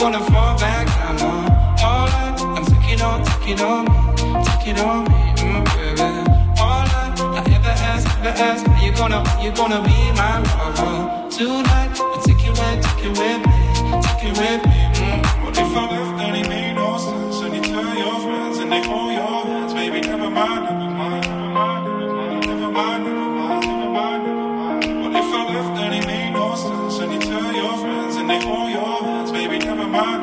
gonna fall back down, no. All night, I'm take it on me, baby. All night, I ever ask, are you gonna be my lover? Tonight, I take it with me. What if I left and it made no sense? And you tell your friends and they hold your hands, baby, never mind. What if I left and it made no sense? And you tell your friends and they hold your hands, baby, never mind.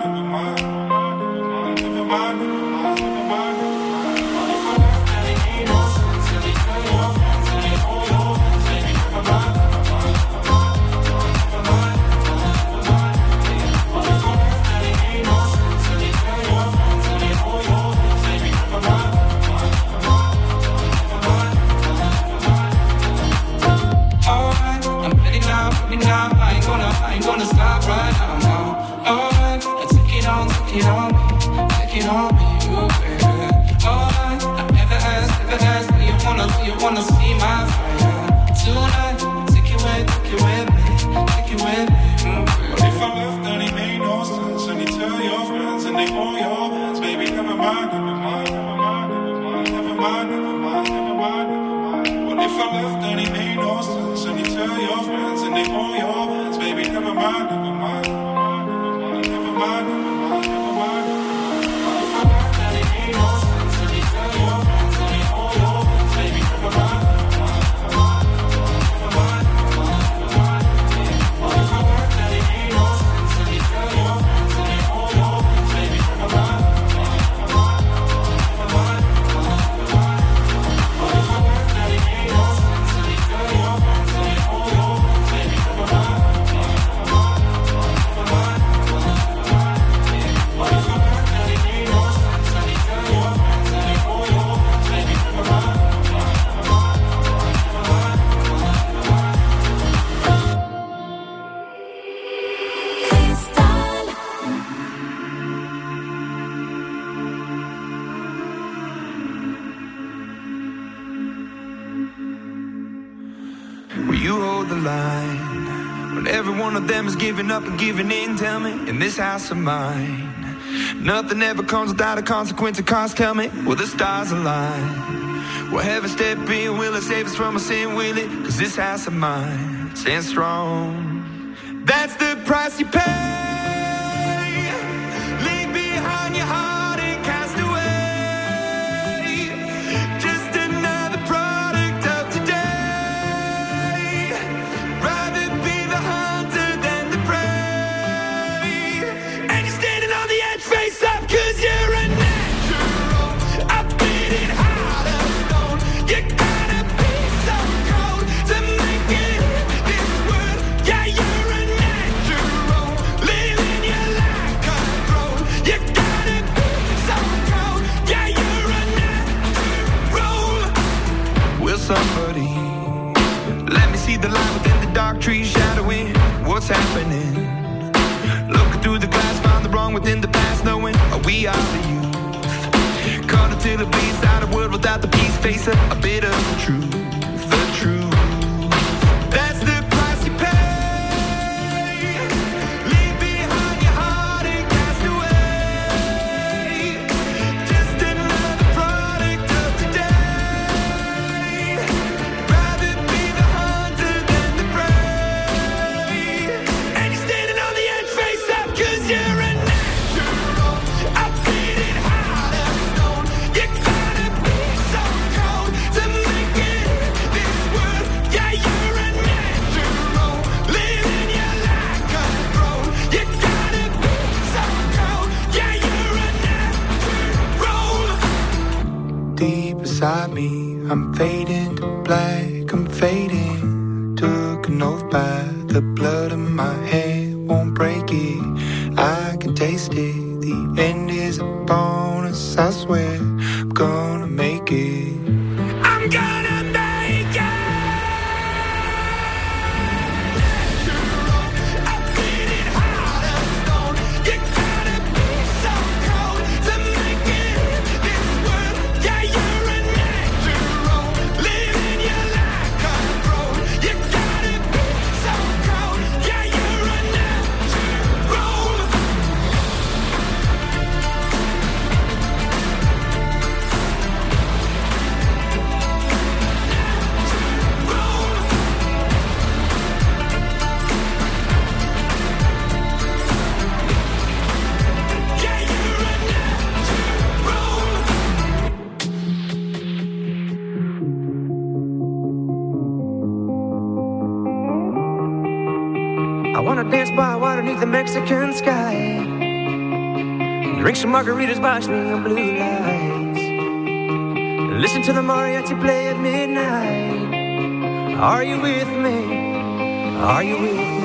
I ain't gonna stop right now, no. Alright, take it on me, you baby. Alright, I ever ask, do you wanna see my fire? Tonight, take it with me, What if I left and it made no sense? And you tell your friends and they hold your hands, baby, never mind. What if I left and it made no sense? And you tell your friends and they hold your hands, baby, never mind. What if I left and it made no sense? And you tell your friends and they hold your hands, baby, never mind. What if I left and it made no sense? And you tell your friends and they hold your hands, baby, never mind. What if I left and it made no sense? And you tell your friends and they hold your hands, baby, never mind. Every one of them is giving up and giving in, tell me, in this house of mine. Nothing ever comes without a consequence of cost, tell me, will the stars align? Will heaven step in, will it save us from our sin, will it? Cause this house of mine stands strong. That's the price you pay. Leave behind your heart and cast away. Just another product of today. Rather be the hunter than the prey. And you're standing on the edge, face up, cause you're a natural. I've been in heart of stone. You gotta be so cold to make it in this world. Yeah, you're a natural. Living your life controlled. You gotta be so cold. Yeah, you're a natural. Will somebody let me see the light within the dark trees shadowing what's happening? Looking through the glass, find the wrong within the past, knowing we are the youth. Caught until the beast out of world without the peace, face a bit of the truth. The truth. That's the price you pay. Leave behind your heart and cast away. Just another product of today. Rather be the hunter than the prey. And you're standing on the edge, face up, cause you're a natural. I've been in heart of stone. You gotta be so cold to make it in this world. Yeah, you're a natural. Living your life controlled. You gotta be so cold. Yeah, you're a natural. Deep inside me, I'm fading to black, I'm fading. Took an oath by the blood in my head, won't break it. I can taste it. The end is a bonus, I swear. I'm gonna make it. I'm gonna make it. I've been in heart of stone. You gotta be so cold to make it in this world. Yeah, you're a natural. Living your life controlled. You gotta be so cold. Yeah, you're a natural. water beneath the Mexican sky. Drink some margaritas by swinging blue lights. Listen to the mariachi play at midnight. Are you with me? Are you with me?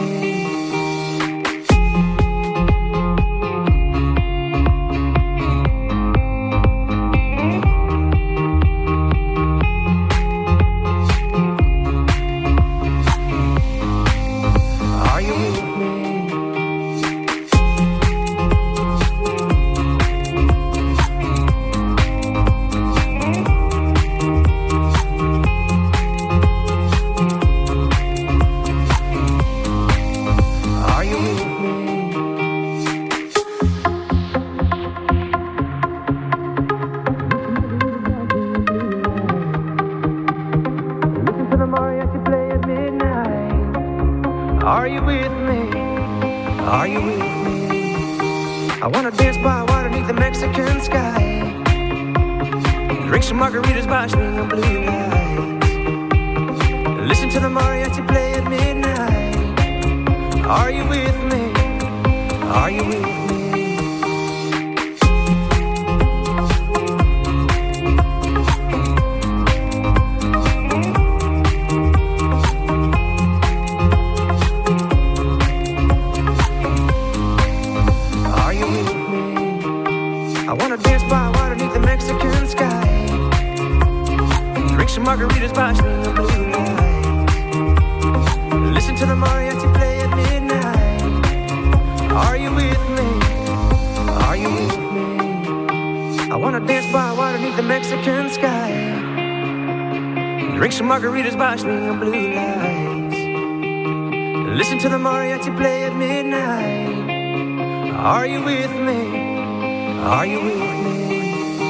Margaritas by swinging blue lights. Listen to the mariachi play at midnight. Are you with me? Are you with me?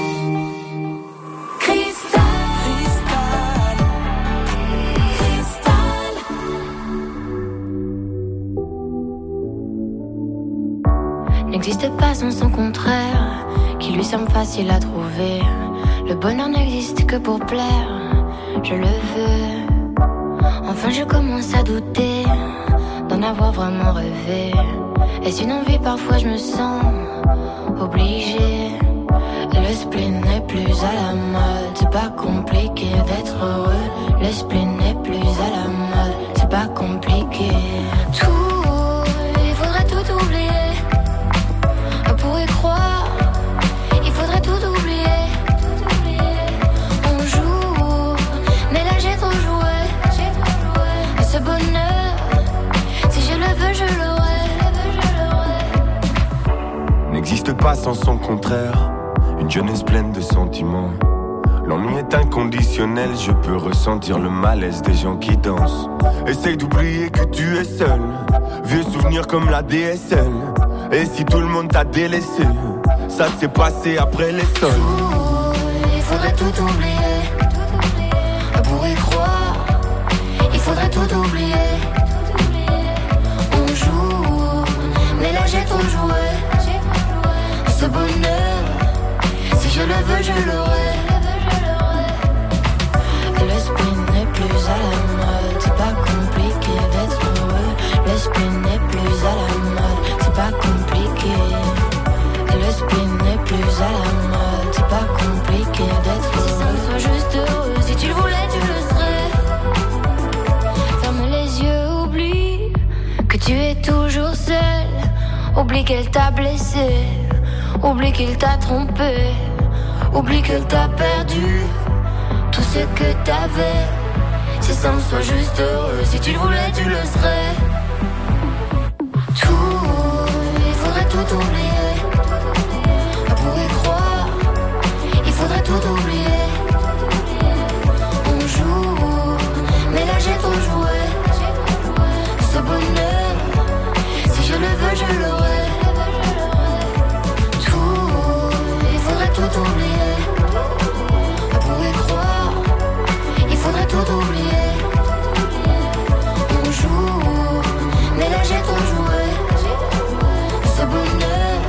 Cristal, cristal, cristal. N'existe pas sans son contraire, qui lui semble facile à trouver. Le bonheur n'existe que pour plaire. Je le veux. Enfin je commence à douter d'en avoir vraiment rêvé. Est-ce une envie? Parfois je me sens obligée. Le spleen n'est plus à la mode. C'est pas compliqué d'être heureux. Le spleen n'est plus à la mode. C'est pas compliqué. Tout, il faudrait tout oublier. Pour y croire, il faudrait tout oublier. Ce bonheur, si je le veux, je l'aurai. N'existe pas sans son contraire, une jeunesse pleine de sentiments. L'ennui est inconditionnel, je peux ressentir le malaise des gens qui dansent. Essaye d'oublier que tu es seul, vieux souvenirs comme la DSL. Et si tout le monde t'a délaissé, ça s'est passé après les sols. Il faudrait tout oublier, pour y croire. Il faudrait tout oublier. On joue, mais là j'ai ton jouet. Ce bonheur, si je le veux, je l'aurai. Le spleen n'est plus à la mode. C'est pas compliqué d'être heureux. Le spleen n'est plus à la mode. C'est pas compliqué. Le spleen n'est plus à la mode. C'est pas compliqué d'être heureux. Si ça me soit juste heureux, si tu le voulais, tu le serais. Oublie que tu es toujours seul. Oublie qu'elle t'a blessé. Oublie qu'il t'a trompé. Oublie qu'elle t'a perdu tout ce que t'avais. Si ça me soit juste heureux, si tu le voulais, tu le serais. Tout, il faudrait tout oublier. Pour y croire, il faudrait tout oublier. On joue, mais là j'ai ton jouet. Ce bonheur, si je le veux, je l'aurai. Tout, il faudrait tout oublier. Pour y croire, il faudrait tout oublier. On joue, mais là j'ai ton jouet. Ce bonheur,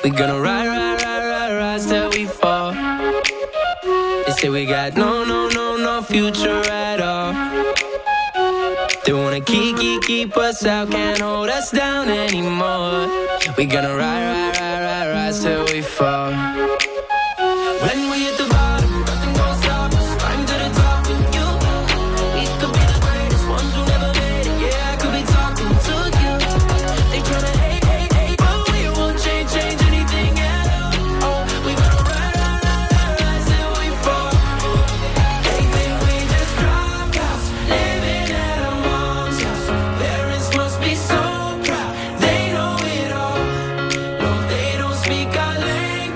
We gonna ride, ride, ride, ride, rise till we fall. They say we got no future at all. They wanna keep us out, can't hold us down anymore. We gonna ride, ride, ride, ride, rise till we fall. When we hit the bottom, nothing gon' stop us. Climb to the top with you. We could be the greatest ones who never made it. Yeah, I could be talking to you. They tryna hate, but we won't change anything at all. Oh, we gonna ride, ride, ride, ride, rise till we fall. They think we just dropped out, living at our mom's house. Parents must be so proud, they know it all. No, they don't speak our language.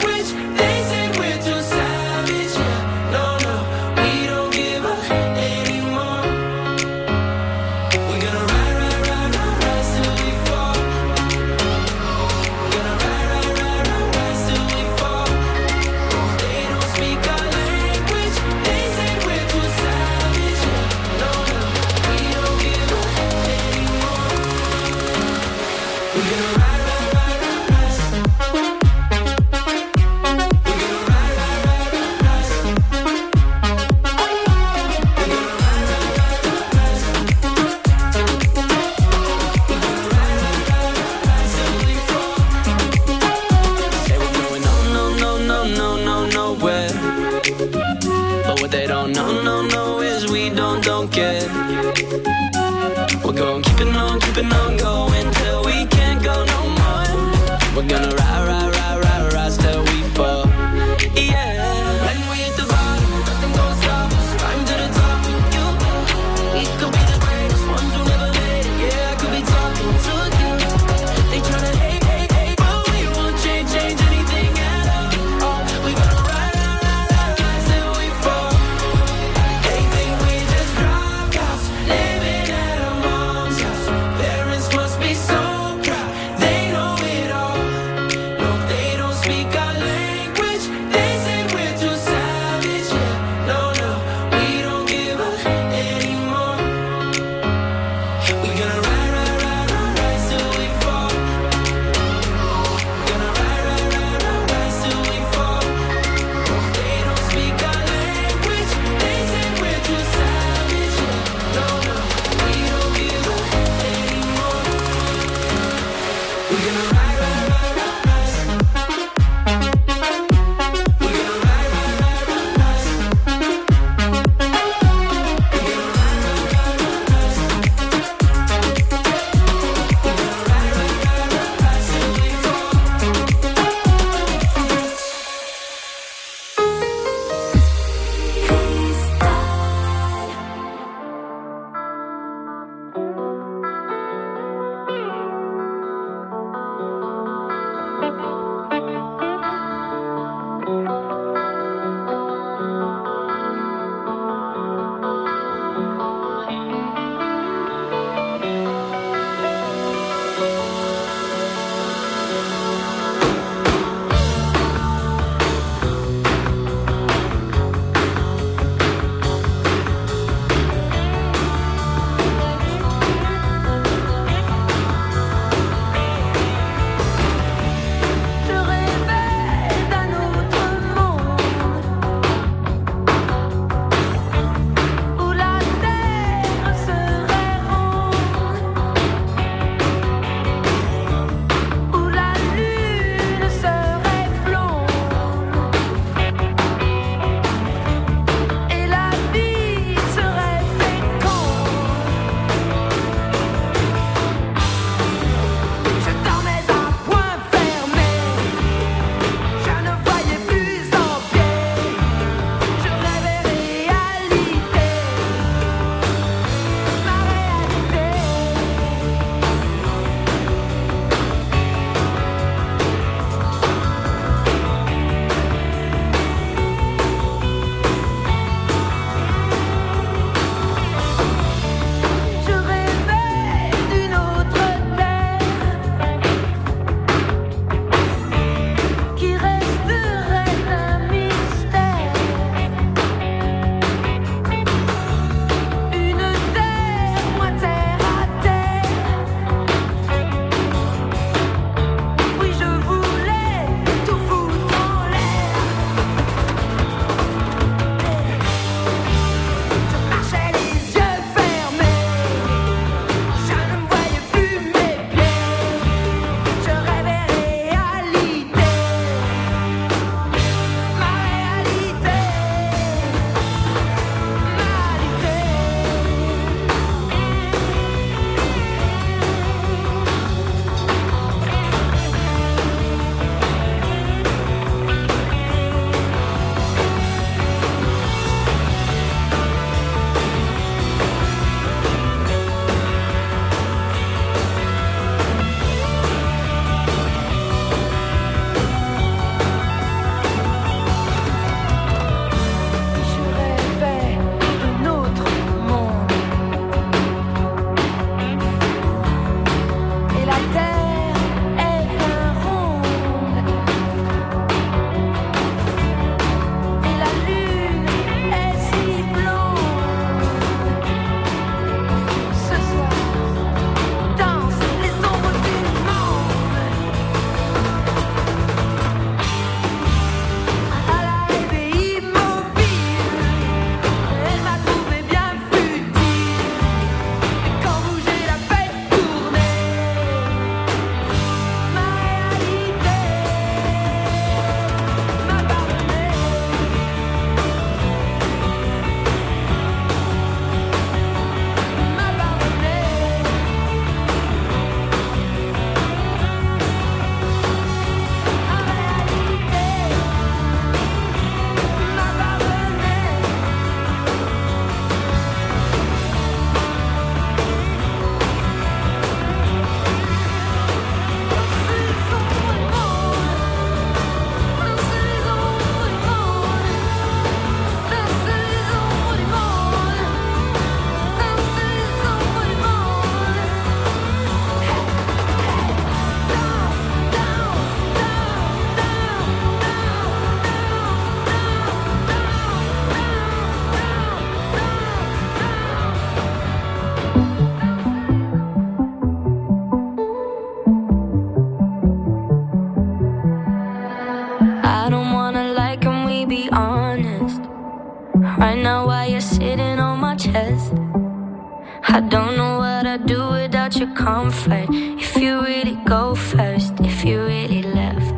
Right now while you're sitting on my chest, I don't know what I'd do without your comfort. If you really go first, if you really left,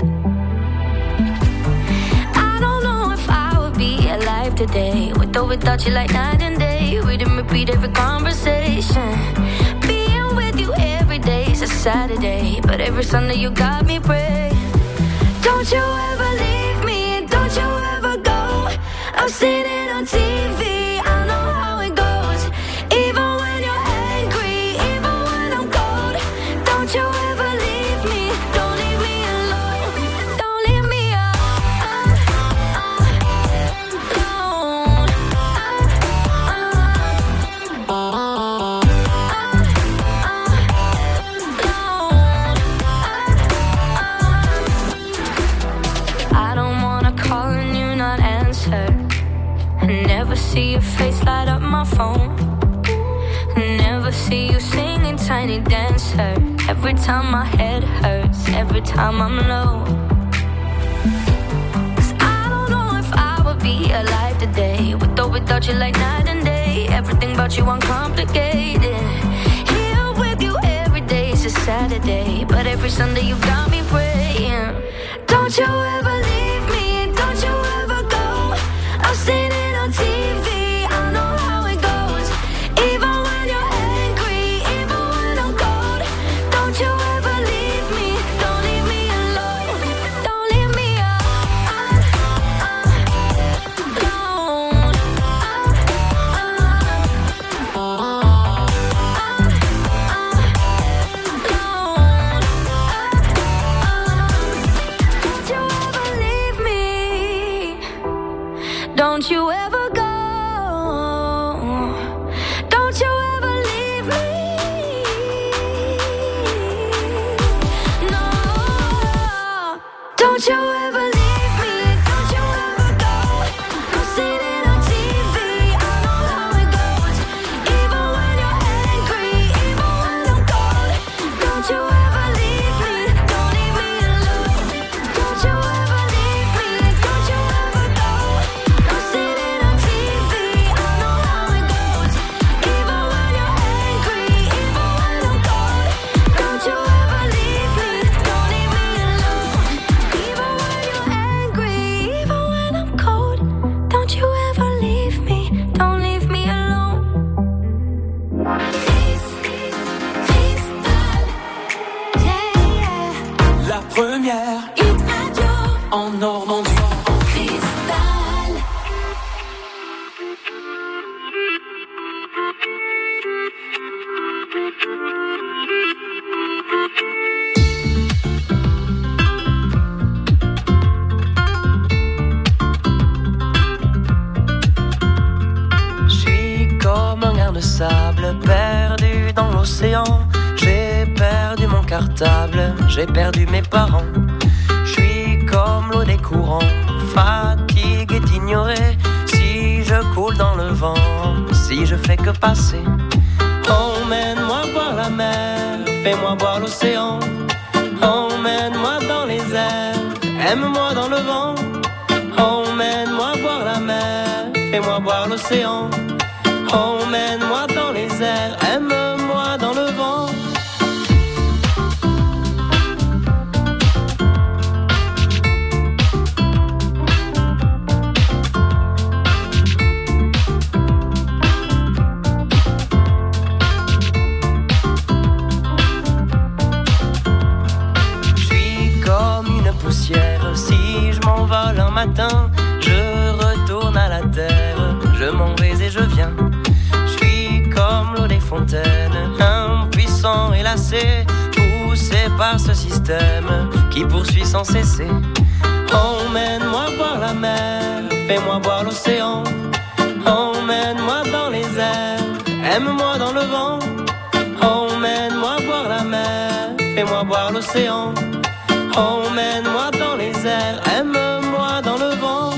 I don't know if I would be alive today. With or without you like night and day. We didn't repeat every conversation. Being with you every day is a Saturday, but every Sunday you got me praying. Don't you ever leave me, don't you ever go. I've seen it on TV, I know how it goes. Even when you're angry, even when I'm cold. Don't you ever leave me, don't leave me alone. Don't leave me alone. I don't wanna call and you not answer. Never see your face light up my phone. Never see you singing Tiny Dancer. Every time my head hurts, every time I'm low. 'Cause I don't know if I would be alive today. With or without you like night and day. Everything about you uncomplicated. Here with you every day is a Saturday, but every Sunday you got me praying. Don't you ever leave me, don't you ever go. I've seen it on TV, I know how it goes. Even when you're angry, even when I'm cold. Don't you ever leave me, don't leave me alone. Don't leave me alone. Don't you ever leave me, don't you ever go. Don't you ever leave me. No. Don't you ever leave me. Don't you ever go. I've seen it on TV. I know how it goes. Even when you're angry, even when I'm cold. Don't you ever leave me. Don't leave me alone. Don't you ever leave me. Don't you ever go. I've seen it on TV. I know how it goes. Even when you're angry, even when I'm cold. Don't you ever leave me. Don't leave me alone. Even when you're angry, even when I'm cold. Don't you ever leave me. Don't leave me alone. La première en Normandie. Je suis comme un grain de sable perdu dans l'océan. J'ai perdu mon cartable, j'ai perdu mes parents. Je suis comme l'eau des courants, fatigue est ignorée. Si je coule dans le vent, si je fais que passer. Emmène-moi voir la mer, fais-moi voir l'océan. Emmène-moi dans les airs, aime-moi dans le vent. Emmène-moi voir la mer, fais-moi voir l'océan. Emmène-moi dans les airs, aime-moi dans le vent. Je suis comme une poussière, si je m'envole un matin, je retourne à la terre, je m'en vais et je viens. Je suis comme l'eau des fontaines, impuissant et lassé, poussé par ce système qui poursuit sans cesser. Emmène-moi voir la mer, fais-moi voir l'océan. Emmène-moi dans les airs, aime-moi dans le vent. Emmène-moi voir la mer, fais-moi voir l'océan. Emmène-moi dans les airs, aime-moi dans le vent.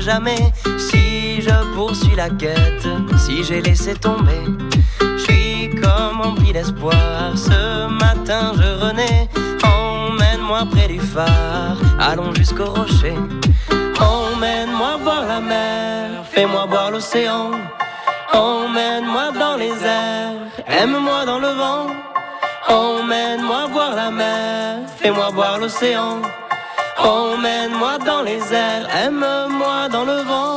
jamais si je poursuis la quête, si j'ai laissé tomber. Je suis comme empli d'espoir, ce matin je renais. Emmène-moi près du phare, allons jusqu'au rocher. Emmène-moi voir la mer, fais-moi boire l'océan. Emmène-moi dans les airs, aime-moi dans le vent. Emmène-moi voir la mer, fais-moi boire l'océan. Emmène-moi dans les airs, aime-moi dans le vent.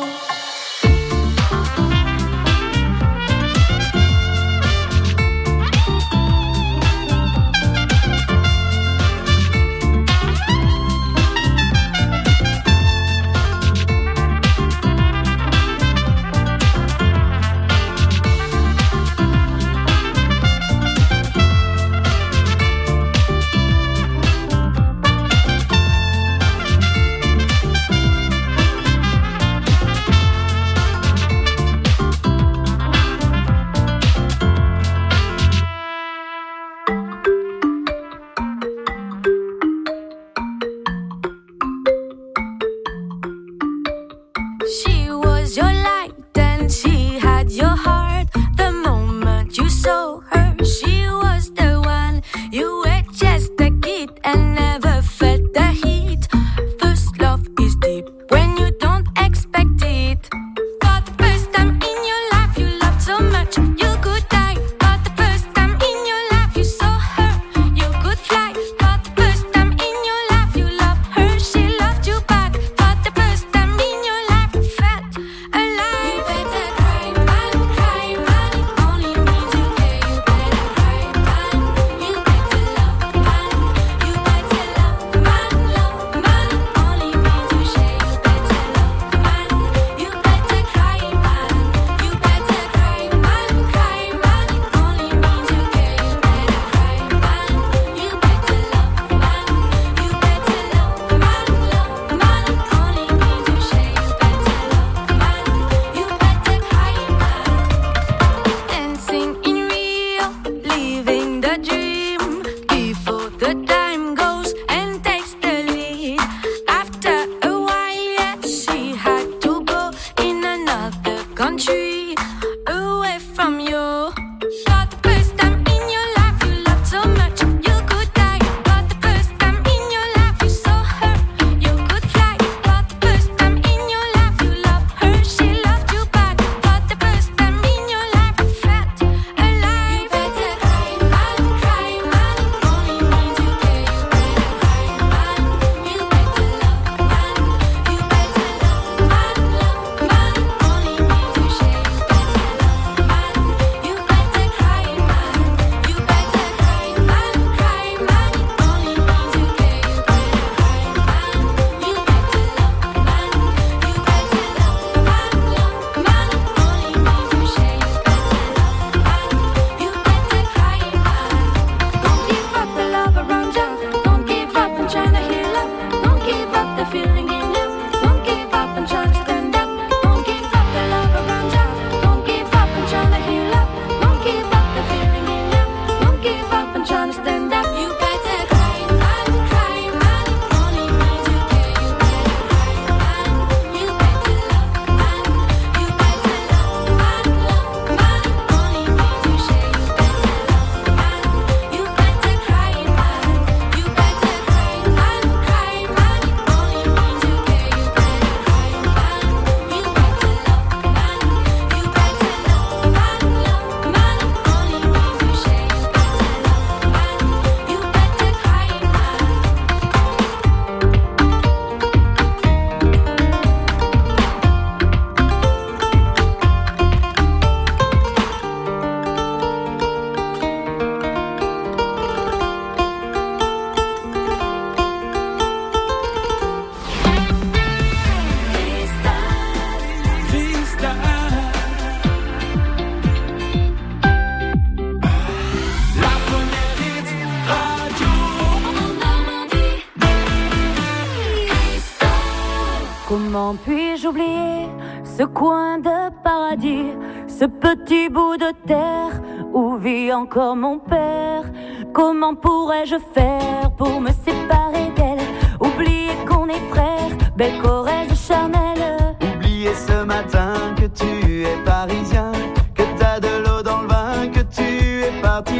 Comment puis-je oublier ce coin de paradis, ce petit bout de terre où vit encore mon père? Comment pourrais-je faire pour me séparer d'elle? Oublier qu'on est frères, belle Corrèze charnelle.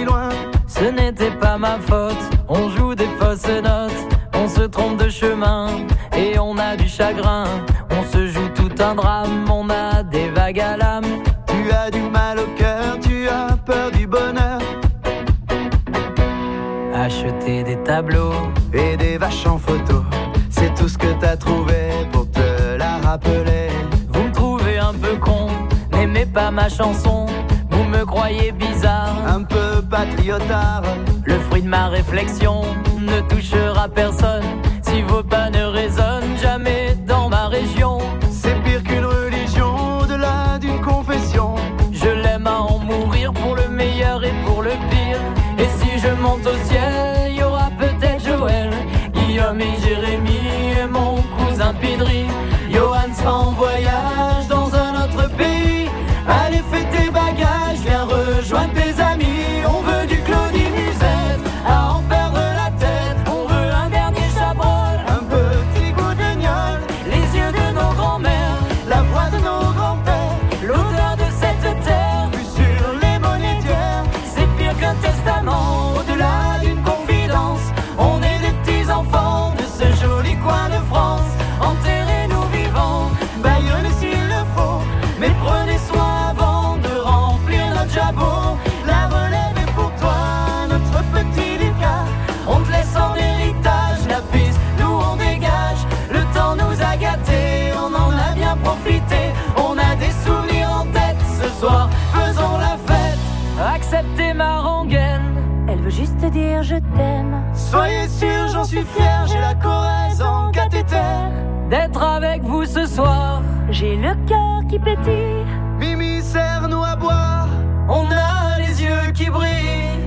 loin. Ce n'était pas ma faute, on joue des fausses notes, on se trompe de chemin et on a du chagrin. On se joue tout un drame, on a des vagues à l'âme. Tu as du mal au cœur, tu as peur du bonheur. Acheter des tableaux et des vaches en photo, c'est tout ce que t'as trouvé pour te la rappeler. Vous me trouvez un peu con, n'aimez pas ma chanson. Vous me croyez bizarre, un peu patriotard. Le fruit de ma réflexion ne touchera personne si vos pas ne résonnent jamais dans ma région. C'est pire qu'une religion, au-delà d'une confession. Je l'aime à en mourir pour le meilleur et pour le pire. Et si je monte au ciel, il y aura peut-être Joël, Guillaume et Jérémy et mon cousin Pidri. Johan sera en voyage dans un autre pays. Allez, fais tes bagages, viens rejoindre tes amis. On veut du Claudie Musette, à en perdre la tête. On veut un dernier chabrol, un petit goût de gnôle. Les yeux de nos grands-mères, la voix de nos grands-pères, l'odeur de cette terre, vue sur les monnaies d'hier. C'est pire qu'un testament, au-delà d'une confidence. On est des petits enfants de ce joli coin de France. Enterrez-nous vivants, Bayonne s'il le faut, mais prenez soin avant de remplir notre jabot. La relève est pour toi, notre petit Lucas. On te laisse en héritage la piste, nous on dégage. Le temps nous a gâtés, on en a bien profité. On a des souvenirs en tête, ce soir faisons la fête. Acceptez ma rengaine, elle veut juste te dire je t'aime. Soyez sûr, j'en suis fier, j'ai la Corrèze en cathéter. D'être avec vous ce soir, j'ai le cœur qui pétille. Mimi, serre-nous à boire, on a les yeux qui brillent.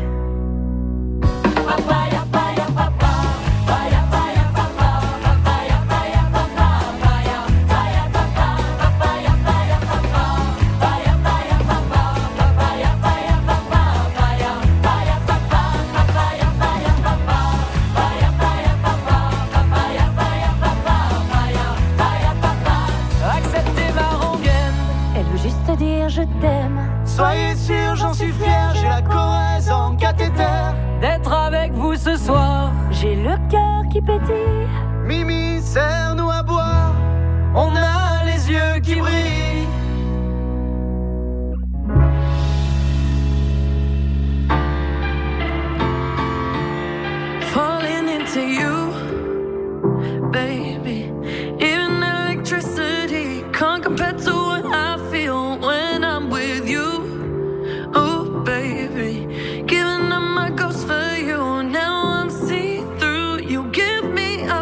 Papaya, papaya, papa, papaya, papaya, papa, papaya, papaya, papa, papaya, papaya, papa, papaya, papaya, papa, papaya, papaya, papa, papaya, papaya, papa, papaya, papaya, papa, papaya, papaya, papa, papaya, papaya, papa, papaya, papaya, papa, papaya, papaya, papa. Acceptez ma rengaine, elle veut juste te dire je t'aime. Soyez sûr, j'en suis fier, j'ai la Corrèze en cathéter. D'être avec vous ce soir, j'ai le cœur qui pétille. Mimi, serre-nous à boire, on a les yeux qui brillent. Falling into you, baby. Even electricity can't compare to what I feel when I'm with you. Oh, baby, giving up my ghost for you. Now I'm see through. You give me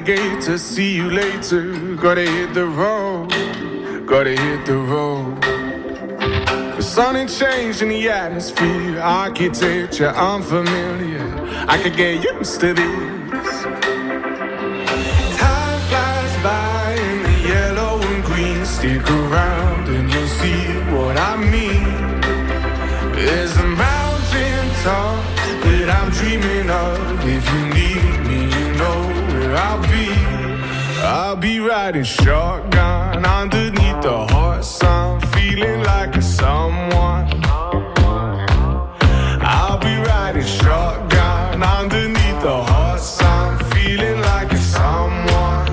navigator, see you later. Gotta hit the road, gotta hit the road. The sun ain't changed in the atmosphere, architecture unfamiliar. I could get used to this. Time flies by in the yellow and green. Stick around and you'll see what I mean. There's a mountain top that I'm dreaming of. If you need me, you know where I'll be. I'll be riding shotgun underneath the hot sun, feeling like a someone. I'll be riding shotgun underneath the hot sun, feeling like a someone.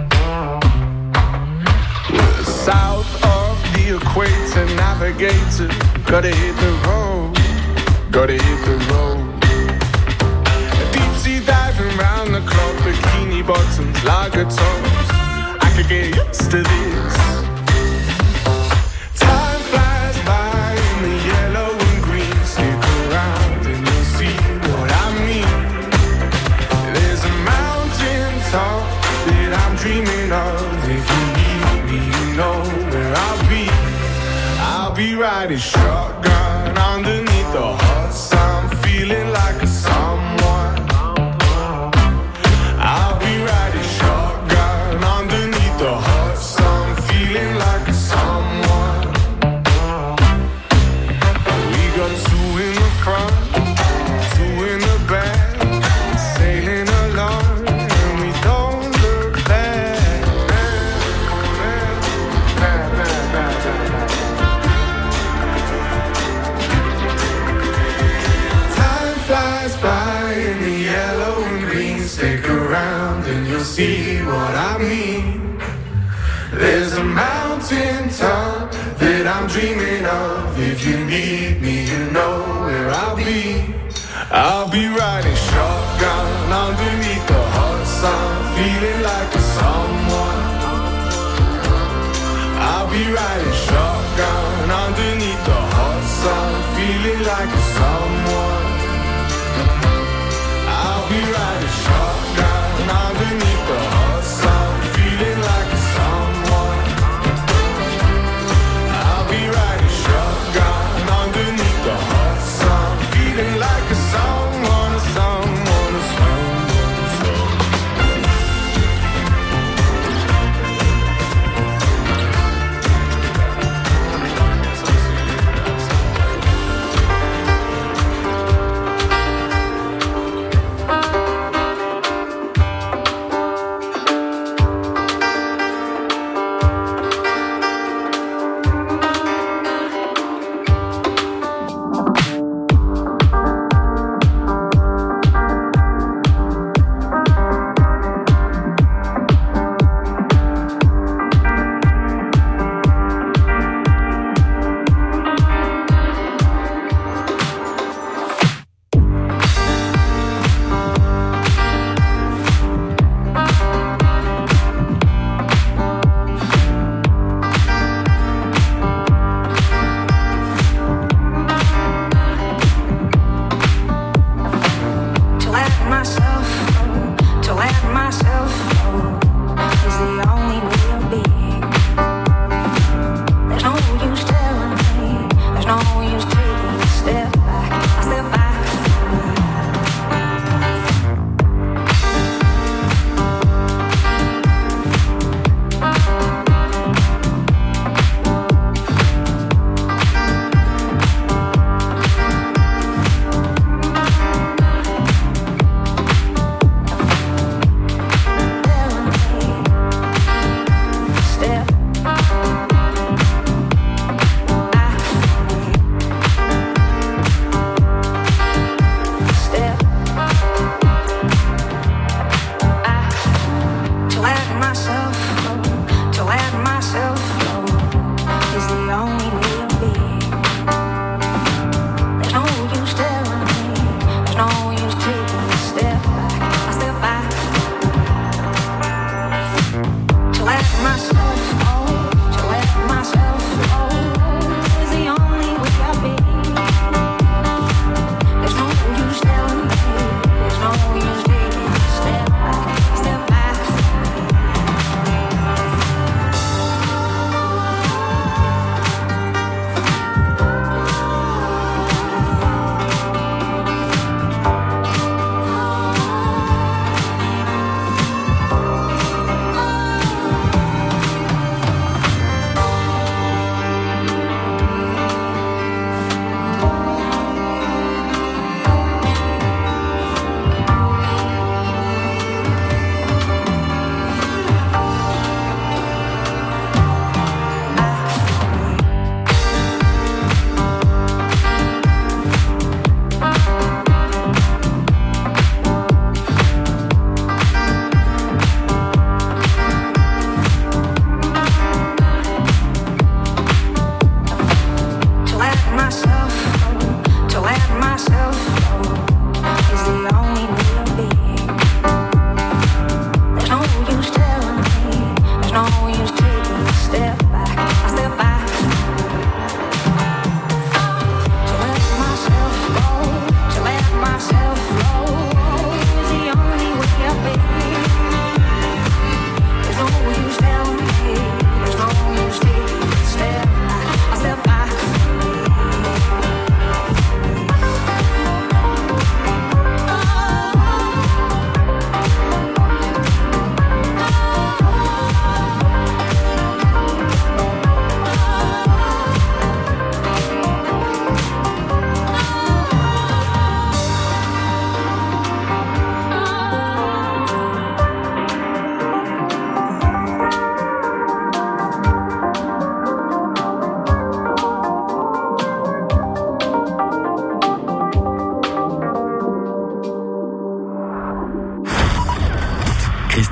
We're south of the equator, navigator. Gotta hit the road, gotta hit the road. Deep sea diving round the clock, bikini bottoms, lager tops. I could get used to this. Time flies by in the yellow and green. Stick around and you'll see what I mean. There's a mountain top that I'm dreaming of. If you need me, you know where I'll be. I'll be riding shotgun underneath the hot sun, feeling like a someone. I'll be riding shotgun underneath the hot sun, feeling like a someone. We got two in the front, two in the back, sailing along and we don't look back. Time flies by in the yellow and green. Stick around and you'll see what I mean. There's a mountain top that I'm dreaming of. If you need me, you know where I'll be. I'll be riding shotgun underneath the hot sun, feeling like a someone. I'll be riding shotgun underneath the hot sun, feeling like a someone. I'll be riding shotgun underneath the hot sun, feeling like a someone. I'll be riding shotgun underneath the hot sun, feeling like a someone, a someone, a someone, a someone.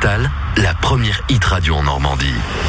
Nostal, la première hit radio en Normandie.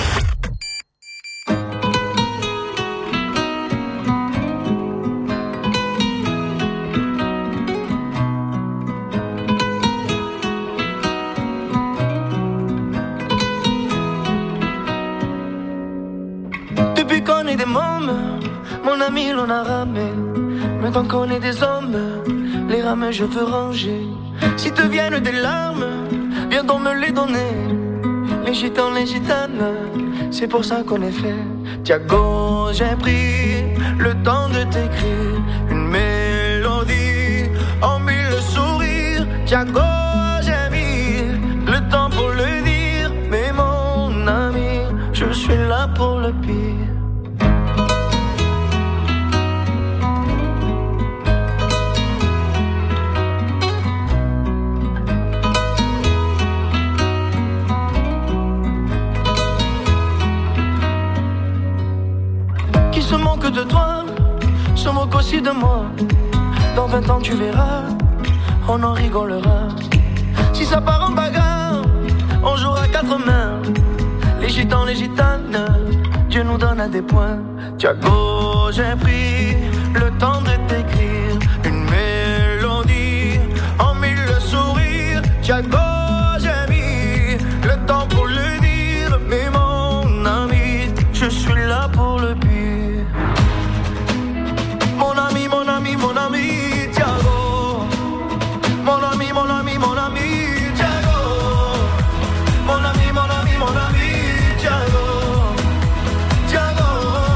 Depuis qu'on est des mômes, mon ami l'on a ramé. Maintenant qu'on est des hommes, les rames je veux ranger. Si te viennent des larmes, viens donc me les donner. Les gitans, les gitanes, c'est pour ça qu'on est fait. Thiago, j'ai pris le temps de t'écrire une mélodie en mille sourires. Thiago, j'ai mis le temps pour le dire. Mais mon ami, je suis là pour le pire. De toi, se moque aussi de moi. Dans 20 ans tu verras, on en rigolera. Si ça part en bagarre, on jouera 4 mains. Les gitans, les gitanes, Dieu nous donne à des points. Thiago, j'ai pris le temps de t'écrire une mélodie en 1000 sourires. Thiago, j'ai mis le temps pour le dire. Mais mon ami, je suis là pour le pire. Mon ami, Thiago. Mon ami, mon ami, mon ami, Thiago. Mon ami, mon ami, mon ami, Thiago. Thiago.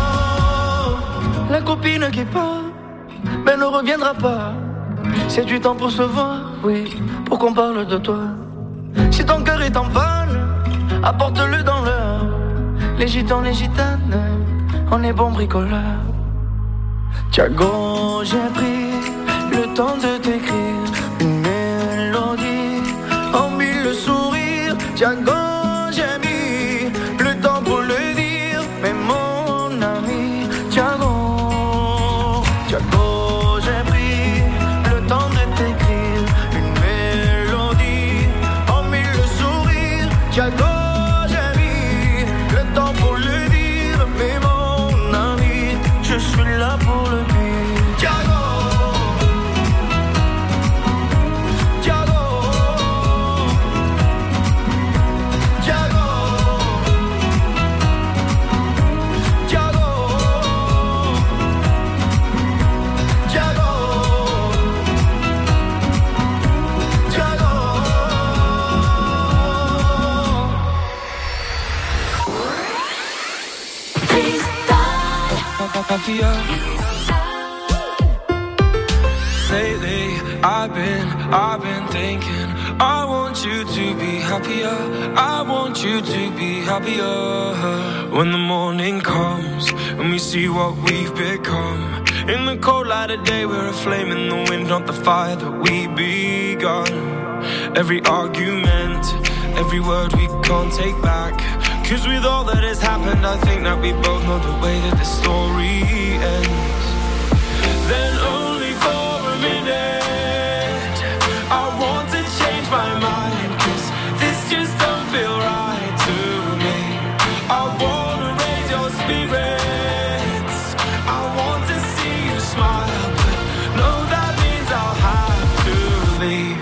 La copine qui part, mais ne reviendra pas. C'est du temps pour se voir, oui, pour qu'on parle de toi. Si ton cœur est en panne, apporte-le dans l'heure. Les gitans, les gitanes, on est bons bricoleurs. Thiago, j'ai pris le temps de t'écrire une mélodie en 1000 sourires. Thiago, j'ai mis le temps pour le dire. Mais mon ami, Thiago, Thiago, j'ai pris le temps de t'écrire une mélodie en 1000 sourires. Thiago, j'ai mis le temps pour le dire. Mais mon ami, je suis là pour le dire. Lately, I've been thinking, I want you to be happier. I want you to be happier. When the morning comes and we see what we've become. In the cold light of day, we're a flame in the wind, not the fire that we begun. Every argument, every word we can't take back. 'Cause with all that has happened, I think that we both know the way that the story ends. Then only for a minute, I want to change my mind, 'cause this just don't feel right to me. I wanna raise your spirits, I want to see you smile, but no, that means I'll have to leave.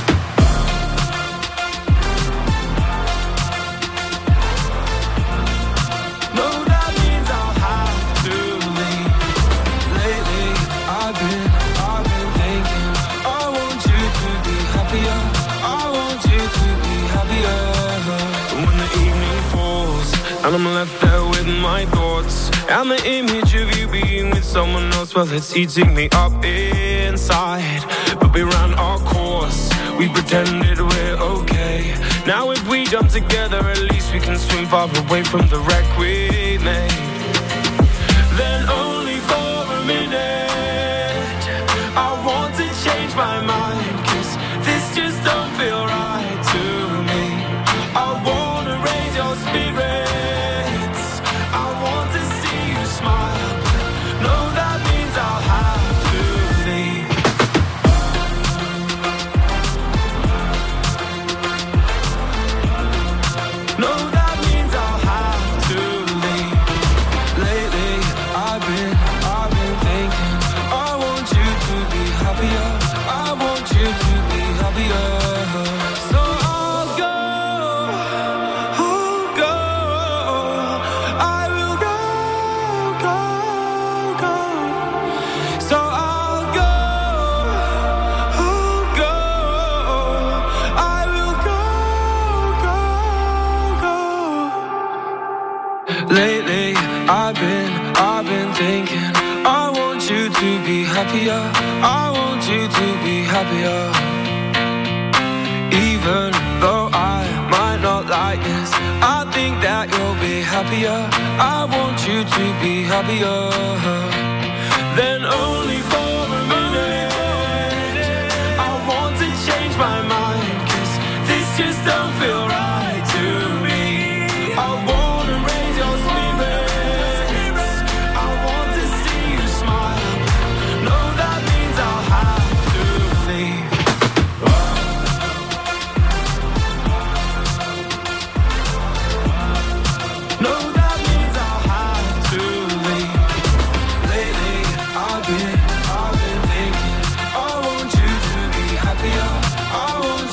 And I'm left there with my thoughts, and the image of you being with someone else, well, it's eating me up inside. But we ran our course, we pretended we're okay. Now if we jump together, at least we can swim far away from the wreck we made. Then only for a minute, I want to change my mind, 'cause this just don't feel right to me. I wanna raise your spirit, smile, no, that means I'll have to leave. No, that means I'll have to leave. Lately, I've been thinking, I want you to be happier. I want you to be happier. So I'll go. I will go. So I'll go. I will go. Lately, I've been thinking, I want you to be happier. I want you to be happier. Even though I might not like this, I think that you'll be happier. I want you to be happier. Then only for a minute, I want to change my mind, 'cause this just don't feel right to me. I wanna raise your spirits, I want to see you smile. No, that means I'll have to leave. No, that means I'll have to leave. Lately, I've been thinking, I want you to be happier. I want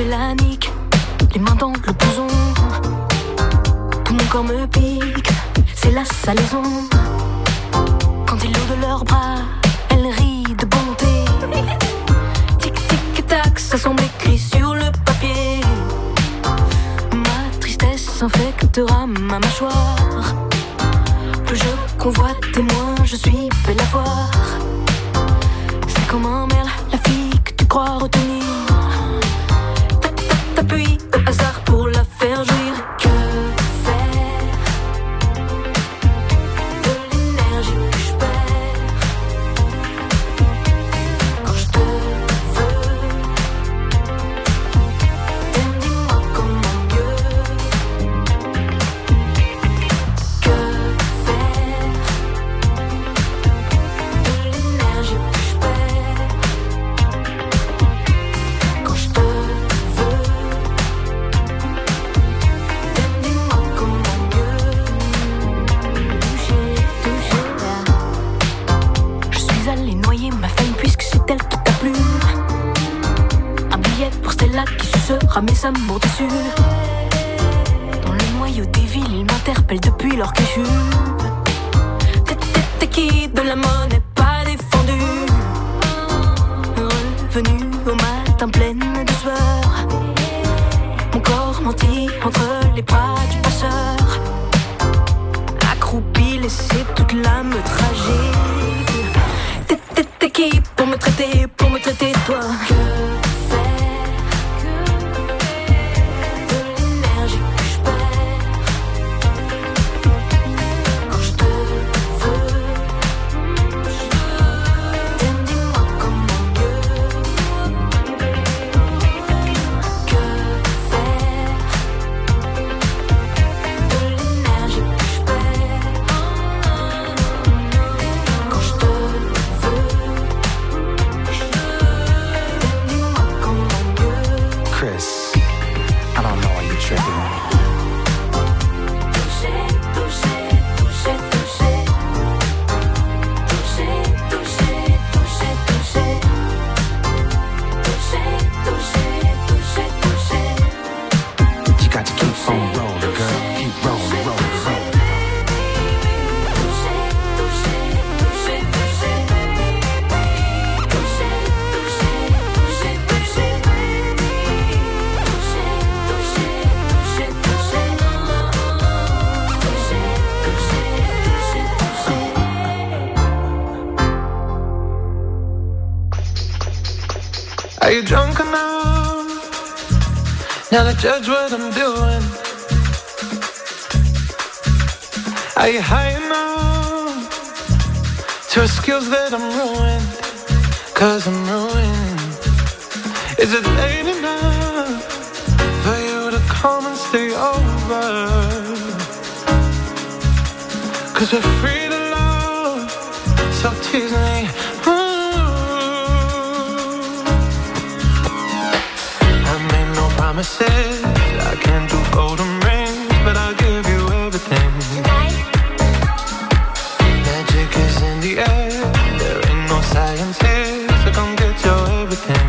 fait la nique, les mains dans le blouson. Tout mon corps me pique, c'est la salaison. Quand ils l'ont de leurs bras, elle rit de bonté. Tic tic tac, ça semble écrit sur le papier. Ma tristesse infectera ma mâchoire. Plus je convoite et moins je suis belle à voir. C'est comme un merle, la fille que tu crois retenir. T'appuies au hasard pour la faire jouir. Que faire de l'énergie que je perds quand je te veux? Dis-moi comment mieux. Que faire de l'énergie que je perds quand je te veux? Dis-moi comment mieux. Toucher, toucher là. Je suis allée noyer ma femme puisque c'est elle qui t'a plu. Un billet pour Stella qui sucera mes amours déçus. Dans le noyau des villes, ils m'interpellent depuis leur cachut. T'es qui de la monnaie pas défendue. Revenu au matin pleine de sueur. Mon corps menti entre les bras du passeur. Accroupi, laissé toute l'âme tragique. T'es qui pour me traiter toi? Que faire de l'énergie que je perds quand je te veux? Dis-moi comment mieux. Que faire de l'énergie que je perds quand je te veux? Dis-moi comment mieux. Chris, I don't know why you're tripping. Toucher, toucher, toucher, toucher. Toucher, toucher, toucher, toucher. Toucher, toucher, toucher, toucher. You got to keep on rolling, girl. Keep rolling, rolling, rolling. Toucher, toucher, toucher, toucher. Toucher, toucher, toucher, toucher. Toucher, toucher, toucher, toucher. Toucher, toucher, toucher, toucher. Are you drunk enough now to judge what I'm doing? Are you high enough to excuse that I'm ruined? 'Cause I'm ruined. Is it late enough for you to come and stay over? 'Cause we're free to love, so tease me. I made no promises, I can't do golden rings, but I'll give you everything. Magic is in the air, there ain't no science here, so come get your everything.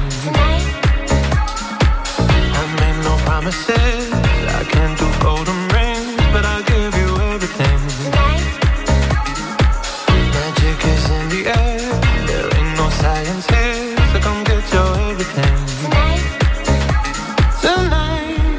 I made no promises, I can't do golden rings, but I'll give you everything. Magic is in the air, there ain't no science here, so come get your everything. Tonight,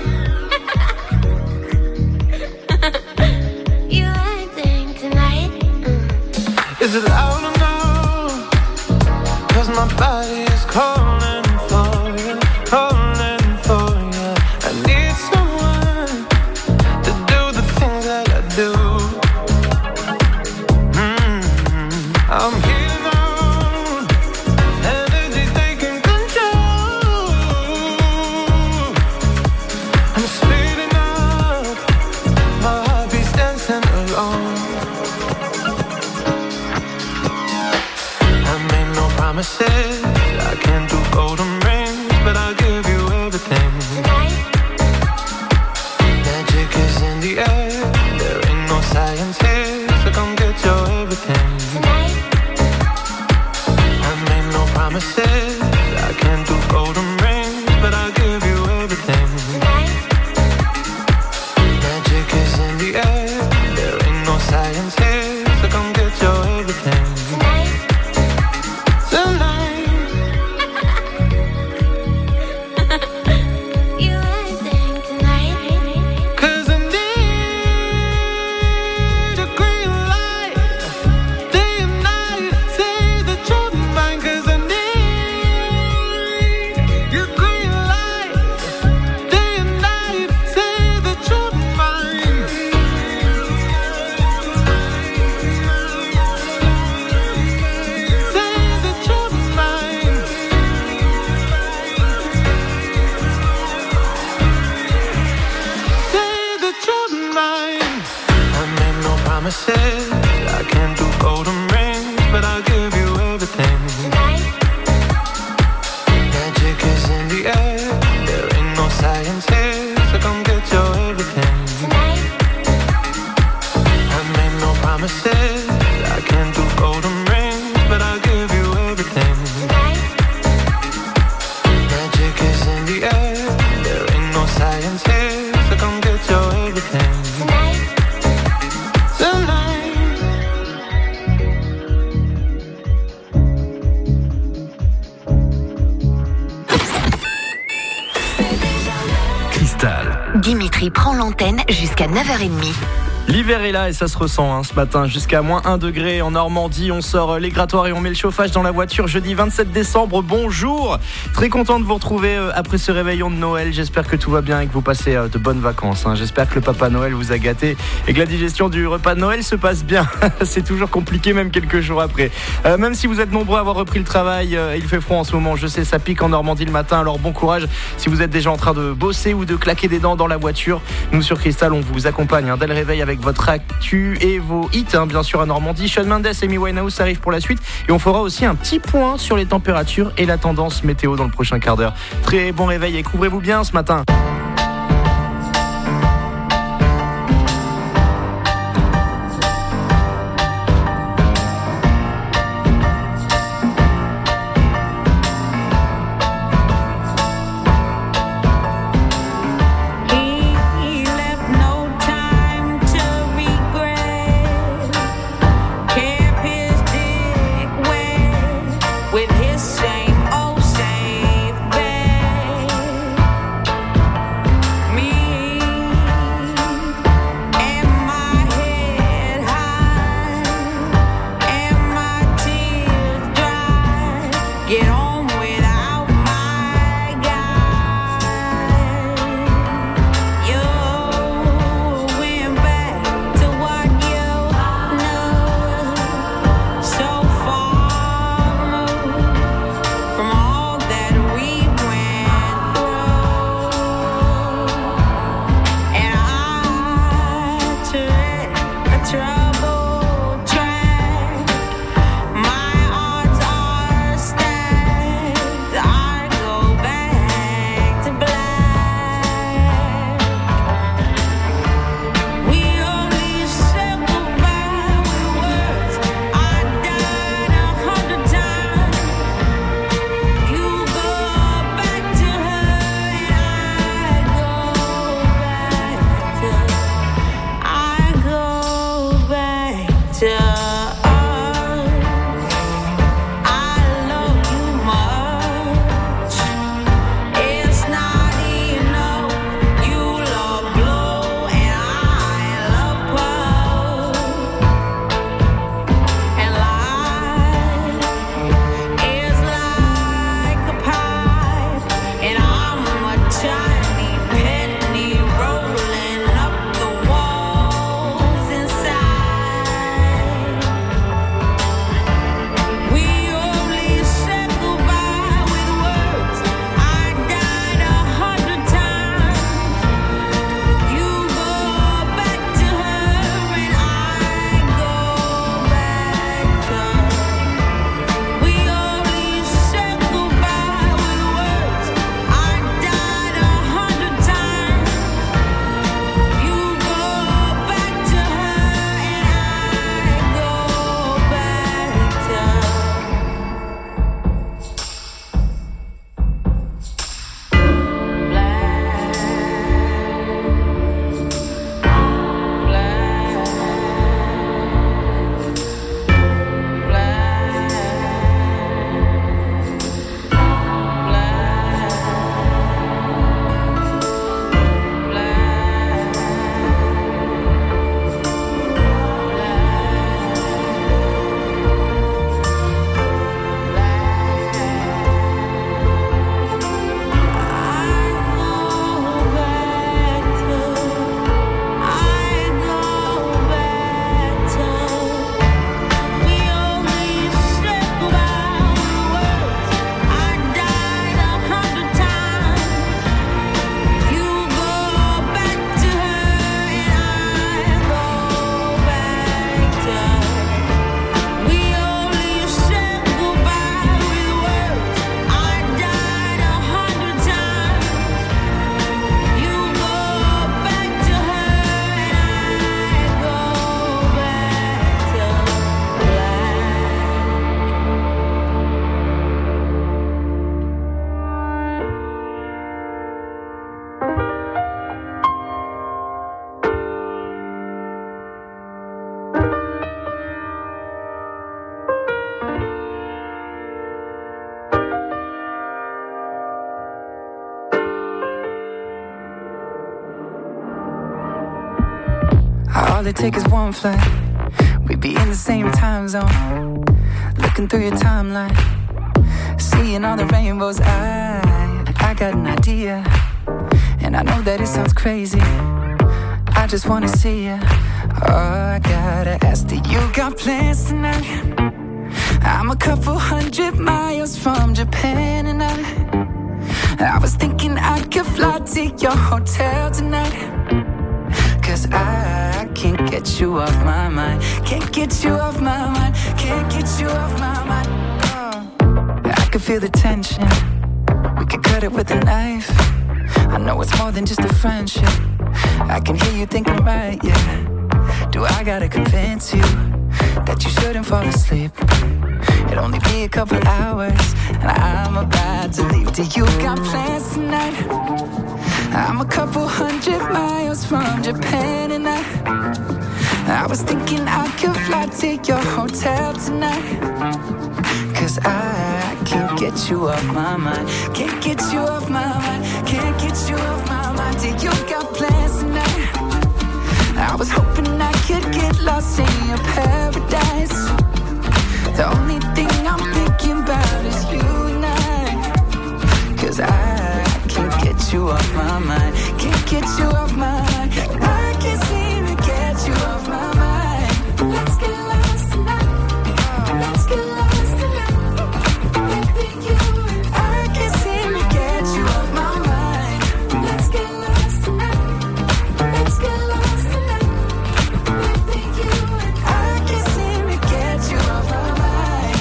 Dimitri prend l'antenne jusqu'à 9h30. L'hiver est là et ça se ressent ce matin, jusqu'à moins 1 degré en Normandie. On sort les grattoirs et on met le chauffage dans la voiture jeudi 27 décembre. Bonjour, très content de vous retrouver après ce réveillon de Noël. J'espère que tout va bien et que vous passez de bonnes vacances. J'espère que le Papa Noël vous a gâté et que la digestion du repas de Noël se passe bien. C'est toujours compliqué même quelques jours après. Même si vous êtes nombreux à avoir repris le travail, il fait froid en ce moment, je sais, ça pique en Normandie le matin. Alors bon courage si vous êtes déjà en train de bosser ou de claquer des dents dans la voiture. Nous sur Cristal, on vous accompagne dès le réveil avec votre actu et vos hits, bien sûr à Normandie. Shawn Mendes et Amy Winehouse arrivent pour la suite et on fera aussi un petit point sur les températures et la tendance météo dans le prochain quart d'heure. Très bon réveil et couvrez-vous bien ce matin. With his same old same bed. all it takes is one flight. We'd be in the same time zone, looking through your timeline, seeing all the rainbows. I got an idea, and I know that it sounds crazy. I just wanna see you. Oh, I gotta ask, do you got plans tonight? I'm a couple 100 miles from Japan, and I was thinking I could fly to your hotel tonight. 'Cause I can't get you off my mind. Can't get you off my mind. Can't get you off my mind. Oh. I can feel the tension. We could cut it with a knife. I know it's more than just a friendship. I can hear you thinking right, yeah. Do I gotta convince you that you shouldn't fall asleep? It'll only be a couple hours, and I'm about to leave. Do you got plans tonight? I'm a couple 100 miles from Japan, and I was thinking I could fly to your hotel tonight. 'Cause I can't get you off my mind. Can't get you off my mind. Can't get you off my mind. Do you got plans tonight? I was hoping I could get lost in your paradise. The only thing I'm thinking about is you and I. 'Cause I can't get you off my mind. Can't get you off my mind. I can't seem to get you off my mind. Let's get lost tonight. Let's get lost tonight. Baby, you and I can't seem to get you off my mind. Let's get lost tonight. Let's get lost tonight. Baby, you and I can't seem to get you off my mind.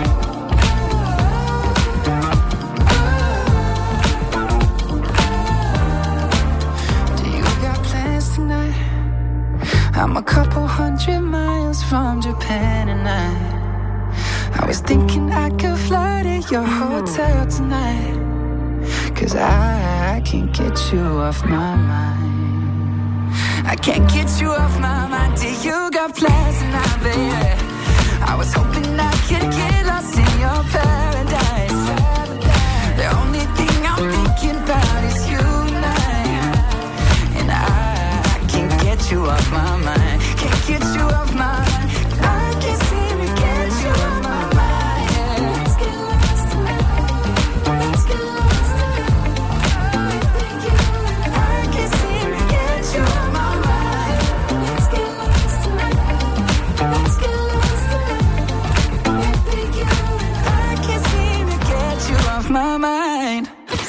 Do you got plans tonight? I'm a couple 100 miles from Japan, and I was thinking I could fly to your hotel tonight. 'Cause I can't get you off my mind. I can't get you off my mind. Do you got plans tonight, baby? I was hoping I could get lost in your paradise. The only thing I'm thinking about is you and I can't get you off my mind. Can't get you off my mind. I can't seem to get you off my mind. Let's get lost tonight. Let's get lost tonight. I can't seem to get you off my mind. Let's get lost tonight. Let's get lost tonight. I can't seem to get you off my mind.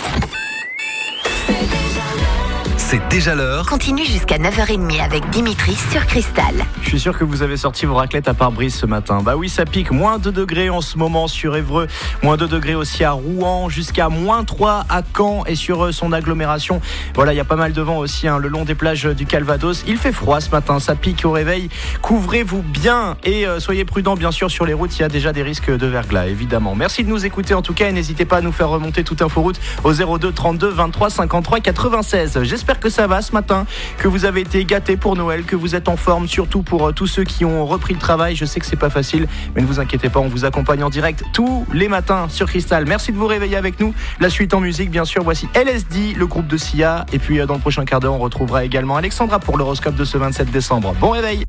C'est déjà l'heure. Continue jusqu'à 9h30 avec Dimitri sur Cristal. Je suis sûr que vous avez sorti vos raclettes à pare-brise ce matin. Bah oui, ça pique. Moins 2 degrés en ce moment sur Évreux. Moins 2 degrés aussi à Rouen. Jusqu'à moins 3 à Caen et sur son agglomération. Voilà, il y a pas mal de vent aussi le long des plages du Calvados. Il fait froid ce matin. Ça pique au réveil. Couvrez-vous bien et soyez prudents bien sûr sur les routes. Il y a déjà des risques de verglas évidemment. Merci de nous écouter en tout cas et n'hésitez pas à nous faire remonter toute inforoute au 02 32 23 53 96. J'espère que ça va ce matin, que vous avez été gâtés pour Noël, que vous êtes en forme, surtout pour tous ceux qui ont repris le travail. Je sais que c'est pas facile, mais ne vous inquiétez pas, on vous accompagne en direct tous les matins sur Cristal. Merci de vous réveiller avec nous. La suite en musique, bien sûr, voici LSD, le groupe de Sia. Et puis dans le prochain quart d'heure, on retrouvera également Alexandra pour l'horoscope de ce 27 décembre. Bon réveil.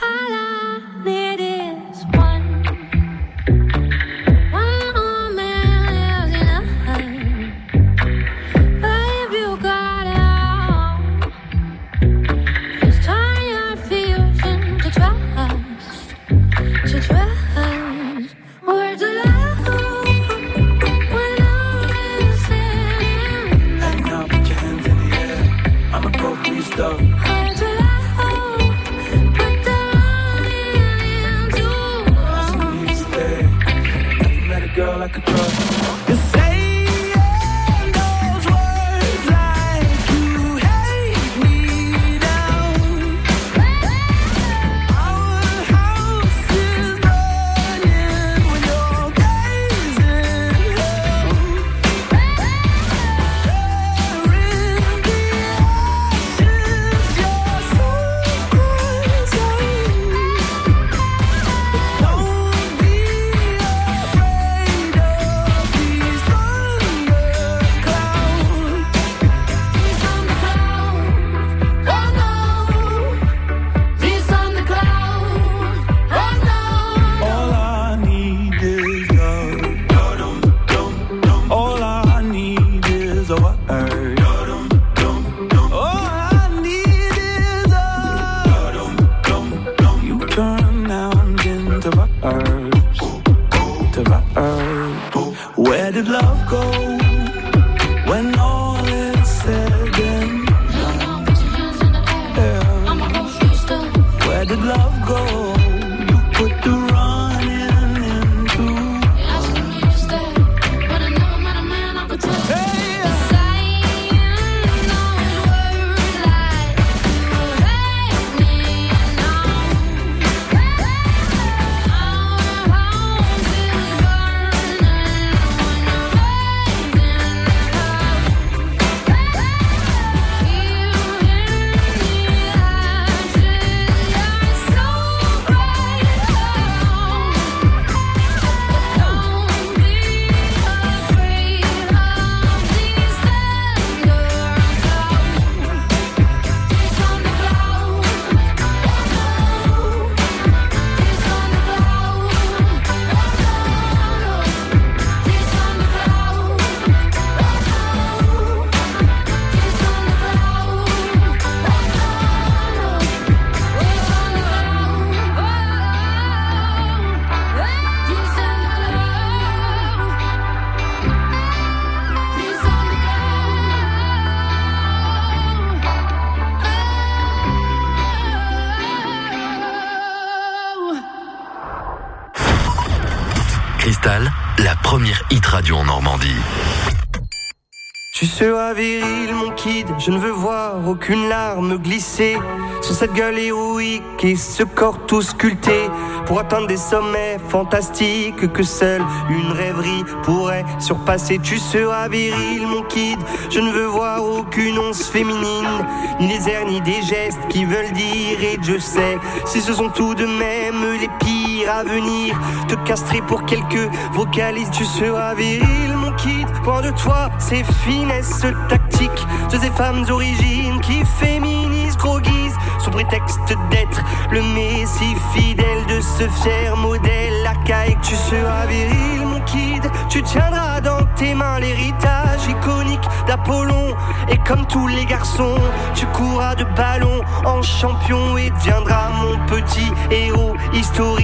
Put the radio en Normandie. Tu seras viril, mon kid, je ne veux voir aucune larme glisser sur cette gueule héroïque et ce corps tout sculpté pour atteindre des sommets fantastiques que seule une rêverie pourrait surpasser. Tu seras viril, mon kid, je ne veux voir aucune once féminine, ni les airs ni des gestes qui veulent dire, et je sais si ce sont tout de même les pires à venir, te castrer pour quelques vocalises. Tu seras viril, mon kid, loin de toi ces finesses tactiques de ces femmes origines qui féminisent, groguisent sous prétexte d'être le messie fidèle de ce fier modèle archaïque. Tu seras viril, mon kid, tu tiendras dans tes mains l'héritage iconique d'Apollon, et comme tous les garçons tu courras de ballon en champion et deviendras mon petit héros historique.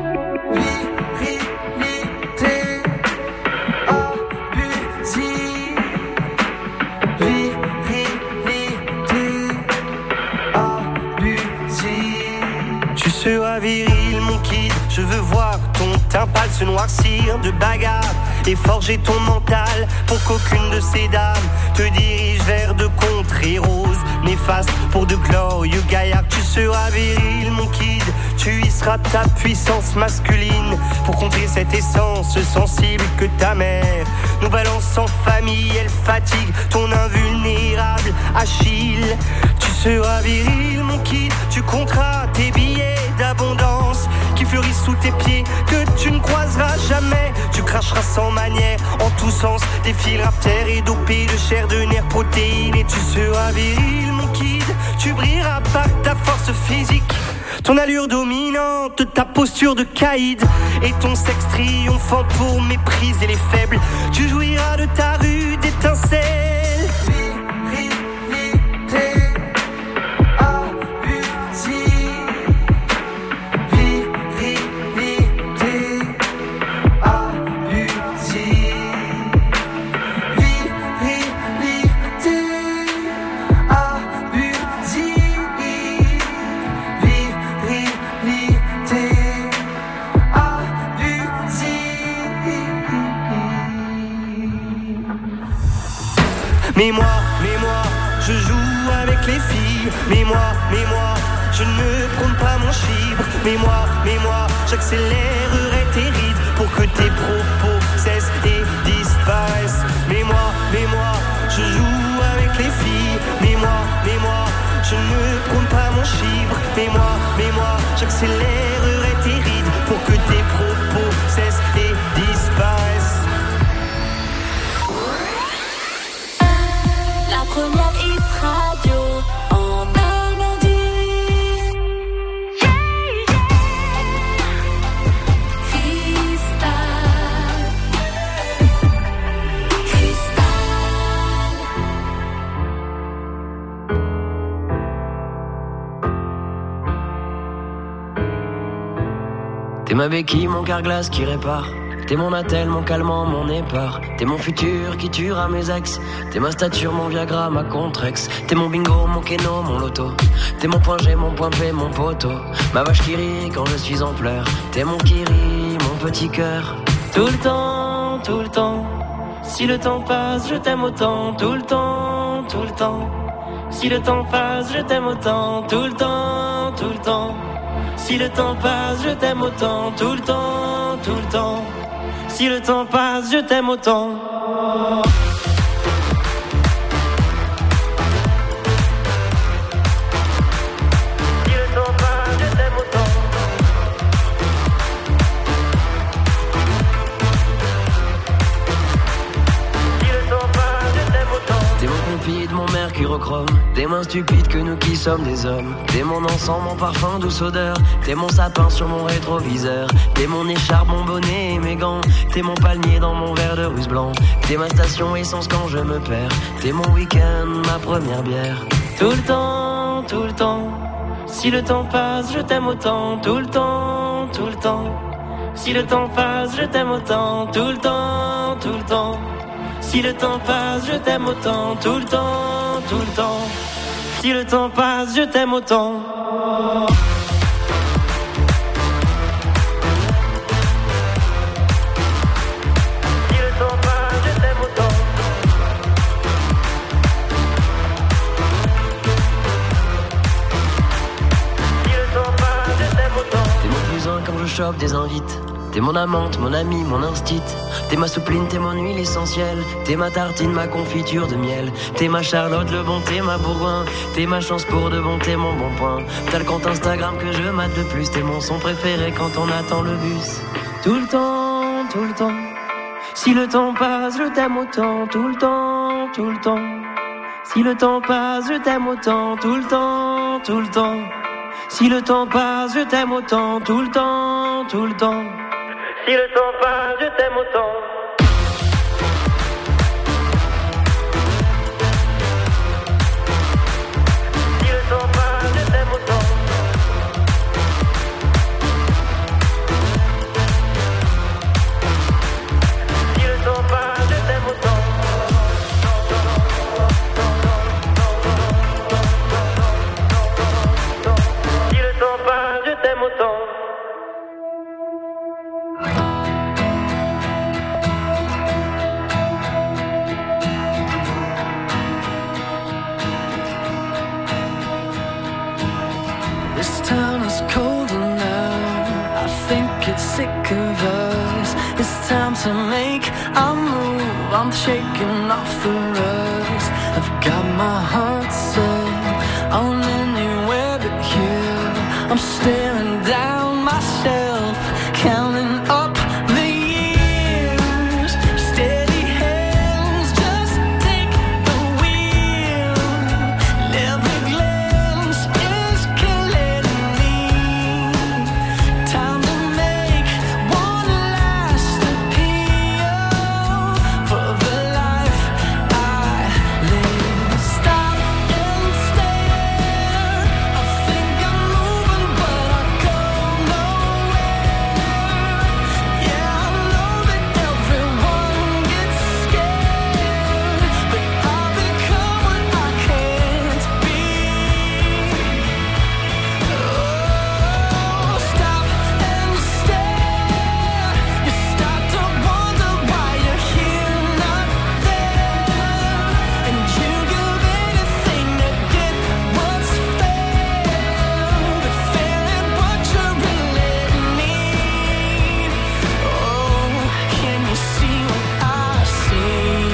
Tu seras viril, mon kid, je veux voir ton teint pâle se noircir de bagarre et forger ton mental pour qu'aucune de ces dames te dirige vers de contrées roses néfastes pour de glorieux gaillards. Tu seras viril, mon kid, tu y seras ta puissance masculine pour contrer cette essence sensible que ta mère nous balance en famille. Elle fatigue ton invulnérable Achille. Tu seras viril, mon kid, tu compteras tes billets d'abondance qui fleurissent sous tes pieds que tu ne croiseras jamais. Tu cracheras sans manière en tous sens des fils artères et dopés de chair, de nerfs, protéines. Et tu seras viril, mon kid, tu brilleras par ta force physique, ton allure dominante, ta posture de caïd et ton sexe triomphant pour mépriser les faibles. Tu jouiras de ta rude étincelle. Mais moi, je joue avec les filles. Mais moi, je ne prône pas mon chibre. Mais moi, j'accélérerai tes rides pour que tes propos cessent et disparaissent. Mais moi, je joue avec les filles. Mais moi, je ne prône pas mon chibre. Mais moi, j'accélérerai tes rides pour que tes propos cessent et disparaissent. La première hit radio en Normandie. Cristal. T'es ma béquille, mon carglass qui répare. T'es mon attel, mon calmant, mon épar. T'es mon futur qui tuera mes ex. T'es ma stature, mon Viagra, ma Contrex. T'es mon bingo, mon keno, mon loto. T'es mon point G, mon point P, mon poteau. Ma vache qui rit quand je suis en pleurs. T'es mon kiri, mon petit cœur. Tout le temps, tout le temps. Si le temps passe, je t'aime autant. Tout le temps, tout le temps. Si le temps passe, je t'aime autant. Tout le temps, tout le temps. Si le temps passe, je t'aime autant. Tout le temps, tout le temps. Si le temps passe, je t'aime autant. Si le temps passe, je t'aime autant. Si le temps passe, je t'aime autant. T'es mon compide, mon mercurochrome. T'es moins stupide que nous qui sommes des hommes. T'es mon encens, mon parfum, douce odeur. T'es mon sapin sur mon rétroviseur. T'es mon écharpe, mon bonnet et mes gants. T'es mon palmier dans mon verre de russe blanc. T'es ma station essence quand je me perds. T'es mon week-end, ma première bière. Tout le temps, tout le temps. Si le temps passe, je t'aime autant. Tout le temps, tout le temps. Si le temps passe, je t'aime autant. Tout le temps, tout le temps. Si le temps passe, je t'aime autant. Tout le temps, tout le temps. Si le temps passe, je t'aime autant. Si le temps choc des invites. T'es mon amante, mon ami, mon instit. T'es ma soupline, t'es mon huile essentielle. T'es ma tartine, ma confiture de miel. T'es ma Charlotte, le bon, t'es ma Bourgoin. T'es ma chance pour de bon, t'es mon bon point. T'as le compte Instagram que je mate le plus. T'es mon son préféré quand on attend le bus. Tout le temps, tout le temps. Si le temps passe, je t'aime autant. Tout le temps, tout le temps. Si le temps passe, je t'aime autant. Tout le temps, tout le temps. Si le temps passe, je t'aime autant. Tout le temps, tout le temps. Si le temps passe, je t'aime autant. Si le temps passe, je t'aime autant. Si le temps passe, je t'aime autant. Si le temps passe, je t'aime autant. Sick of us. It's time to make a move. I'm shaking off the rust. I've got my heart set on anywhere but here. I'm staring down myself, counting up the years. Steady hands, just take the wheel. Every glance is killing me. Time to make one last appeal for the life I live. Stop and stare. I think I'm moving, but I go nowhere. Yeah, I know that everyone gets scared, but I'll become what I can't be. Oh, stop and stare. You start to wonder why you're here, not there, and you give anything to get what's fair, but fair ain't what you really need. Oh, can you see what I see?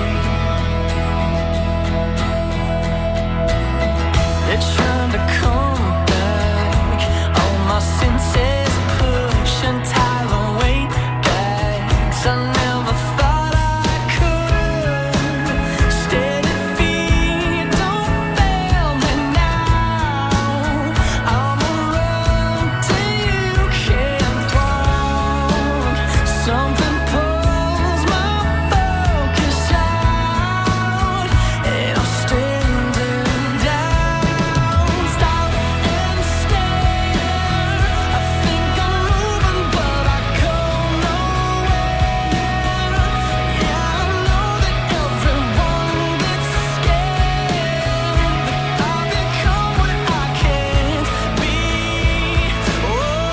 They're trying to come back. All my senses push and tie the weight back. 'Cause I never thought I could. Steady feet, don't fail me now. I'ma run till you can't walk. Something pulls my focus out, and I'm standing down. Stop and stare. I think I'm moving, but I go nowhere. Yeah, I know that everyone gets scared, but I'll become what I can't be. Oh,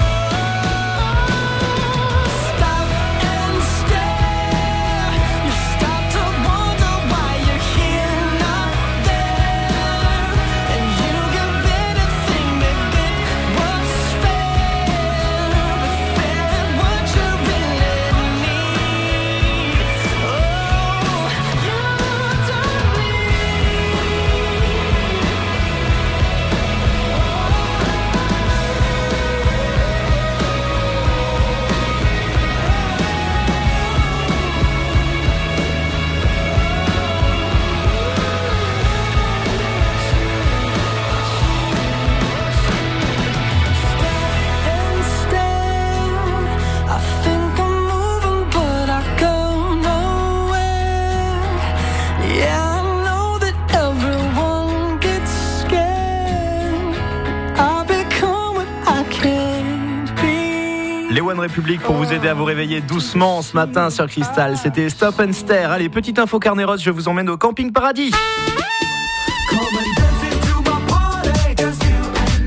stop and stare. You start to wonder why you're here, not there, and you give anything to get what's fair, but fair ain't what you really need. Oh, you don't and stare. I think I'm moving, but I go nowhere. Yeah, I know that everyone gets scared. I become what I can't be. Les One Republic pour vous aider à vous réveiller doucement ce matin sur Cristal. C'était Stop and Stare. Allez, petite info carnet rose, je vous emmène au Camping Paradis.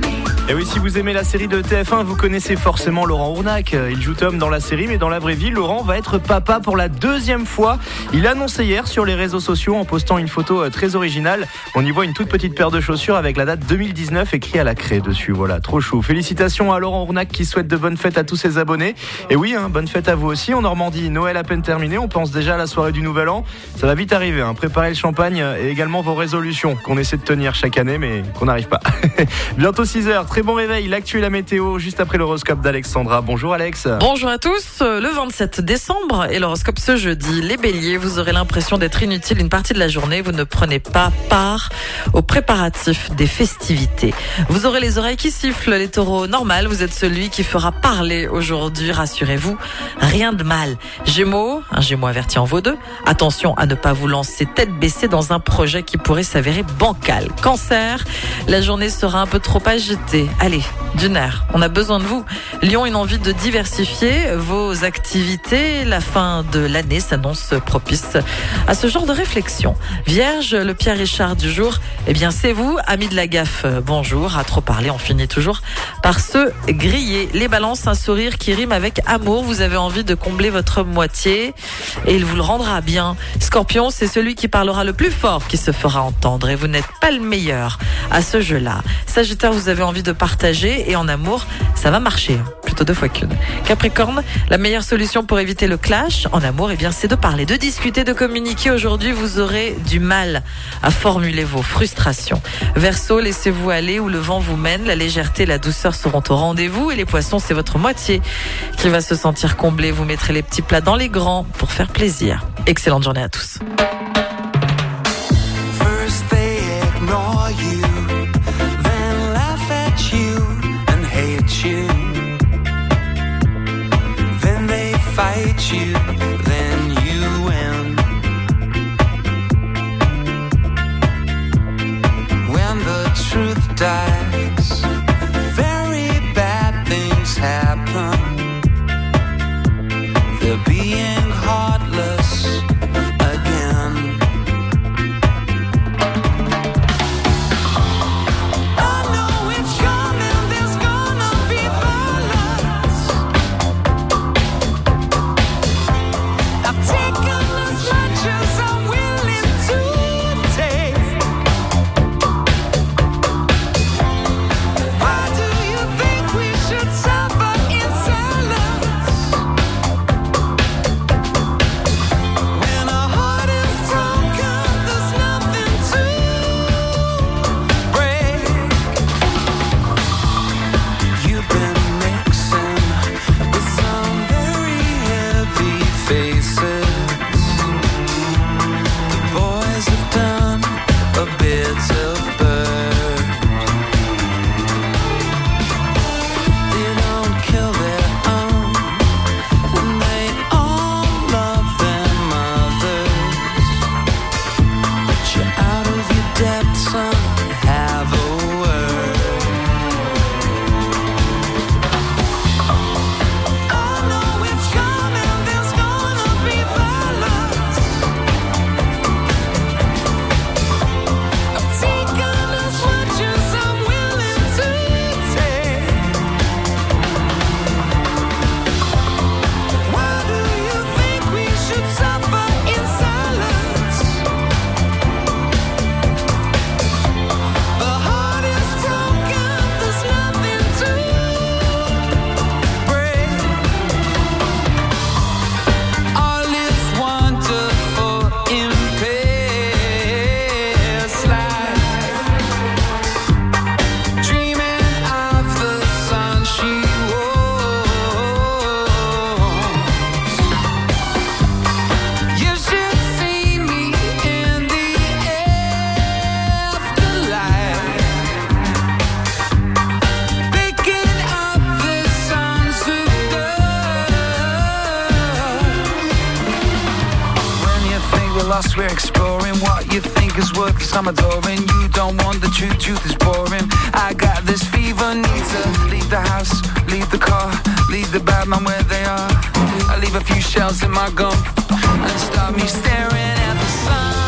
Et oui, si vous aimez la série de TF1, vous connaissez forcément Laurent Ournac. Il joue Tom dans la série, mais dans la vraie vie, Laurent va être papa pour la 2e fois. Il l'a annoncé hier sur les réseaux sociaux en postant une photo très originale. On y voit une toute petite paire de chaussures avec la date 2019 écrit à la craie dessus. Voilà, trop chou. Félicitations à Laurent Ournac qui souhaite de bonnes fêtes à tous ses abonnés. Et oui, bonne fête à vous aussi. En Normandie, Noël à peine terminé. On pense déjà à la soirée du Nouvel An. Ça va vite arriver. Préparez le champagne et également vos résolutions qu'on essaie de tenir chaque année, mais qu'on n'arrive pas. Bientôt 6h. Très bon réveil, l'actu et la météo, juste après l'horoscope d'Alexandra. Bonjour Alex. Bonjour à tous, le 27 décembre et l'horoscope ce jeudi. Les béliers, vous aurez l'impression d'être inutile une partie de la journée, vous ne prenez pas part aux préparatifs des festivités. Vous aurez les oreilles qui sifflent, les taureaux, normal, vous êtes celui qui fera parler aujourd'hui, rassurez-vous, rien de mal. Gémeaux, un gémeaux averti en vaut deux, attention à ne pas vous lancer tête baissée dans un projet qui pourrait s'avérer bancal. Cancer, la journée sera un peu trop agitée. Allez, du nerf, on a besoin de vous. Lion, une envie de diversifier vos activités. La fin de l'année s'annonce propice à ce genre de réflexion. Vierge, le Pierre Richard du jour, eh bien c'est vous, amis de la gaffe. Bonjour, à trop parler, on finit toujours par se griller. Les balances, un sourire qui rime avec amour. Vous avez envie de combler votre moitié et il vous le rendra bien. Scorpion, c'est celui qui parlera le plus fort qui se fera entendre et vous n'êtes pas le meilleur à ce jeu-là. Sagittaire, vous avez envie de partager et en amour, ça va marcher, plutôt 2 fois qu'une. Capricorne, la meilleure solution pour éviter le clash en amour, eh bien, c'est de parler, de discuter, de communiquer. Aujourd'hui, vous aurez du mal à formuler vos frustrations. Verseau, laissez-vous aller où le vent vous mène. La légèreté et la douceur seront au rendez-vous. Et les poissons, c'est votre moitié qui va se sentir comblée. Vous mettrez les petits plats dans les grands pour faire plaisir. Excellente journée à tous. First they ignore you, then laugh at you and hate you. Then they fight you, then you win. When the truth dies, very bad things happen. They're being heartless again. I know it's coming, there's gonna be violence. I've taken as much as I'm willing to take. Why do you think we should suffer in silence? When our heart is broken, there's nothing to break. You've been mixing with some very heavy faces. The boys have done a bit of bird. They don't kill their own, and they all love their mothers. But you're out of your depth, son, have a word. I know it's coming, there's gonna be violence. I've taken as much as I'm willing to take. Why do you think we should suffer in silence? The heart is broken, there's nothing to break. All is wonderful in past life. Dreaming of the sun she was. You should see me in the afterlife, picking up the sons of When you think we're lost, we're exploring what you think is worth, 'cause I'm adoring. You don't want the truth, truth is boring. I got this fever, need to leave the house, leave the car, leave the bad man where they are. I leave a few shells in my gum and stop me staring at the sun.